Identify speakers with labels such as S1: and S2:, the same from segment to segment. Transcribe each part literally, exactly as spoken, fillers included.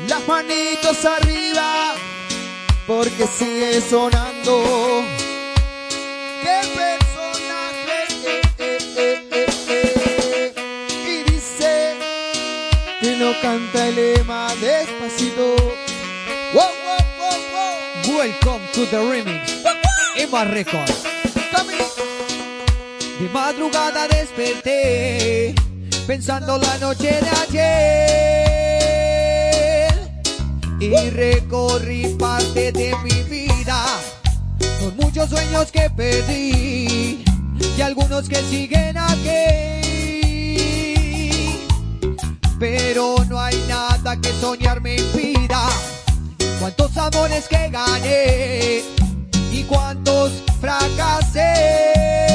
S1: Las manitos arriba, porque sigue sonando. ¡Qué personaje! Eh, eh, eh, eh, eh. Y dice que no canta el lema despacito. Wow, wow, wow, wow.
S2: Welcome to the remix. Emma Records. De madrugada desperté, pensando la noche de ayer, y recorrí parte de mi vida, con muchos sueños que perdí, y algunos que siguen aquí. Pero no hay nada que soñar me impida. Cuántos amores que gané y cuántos fracasé,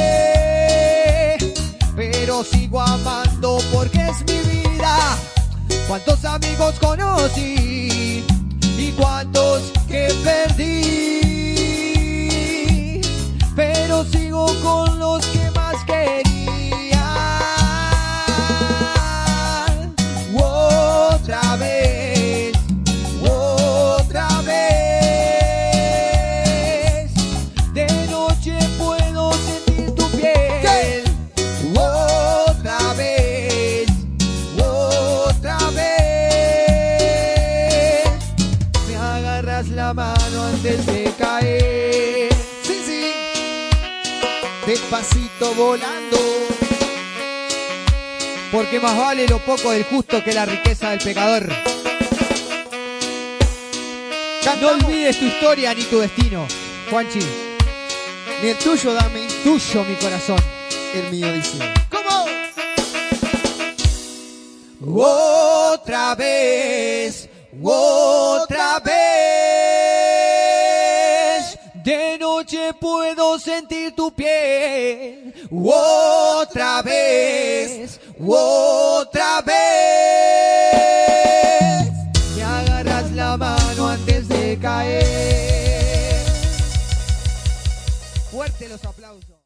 S2: pero sigo amando porque es mi vida. Cuántos amigos conocí y cuántos que perdí, pero sigo con los que más quería. Otra vez, otra vez, de noche puedo sentir tu piel. Otra vez, otra vez, me agarras la mano antes de caer.
S1: Sí, sí, despacito volando.
S2: Porque más vale lo poco del justo que la riqueza del pecador. No olvides tu historia ni tu destino, Juanchi.
S1: Ni el tuyo, dame.
S2: Tuyo mi corazón.
S1: El mío dice. ¿Cómo?
S2: Otra vez, otra vez, de noche puedo sentir tu piel. Otra vez, otra vez, me agarras la mano antes de caer. Fuerte los aplausos.